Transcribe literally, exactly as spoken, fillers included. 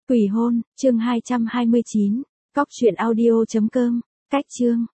Quỷ hôn, chương hai trăm hai mươi chín, cóc truyện audio chấm com, cách chương.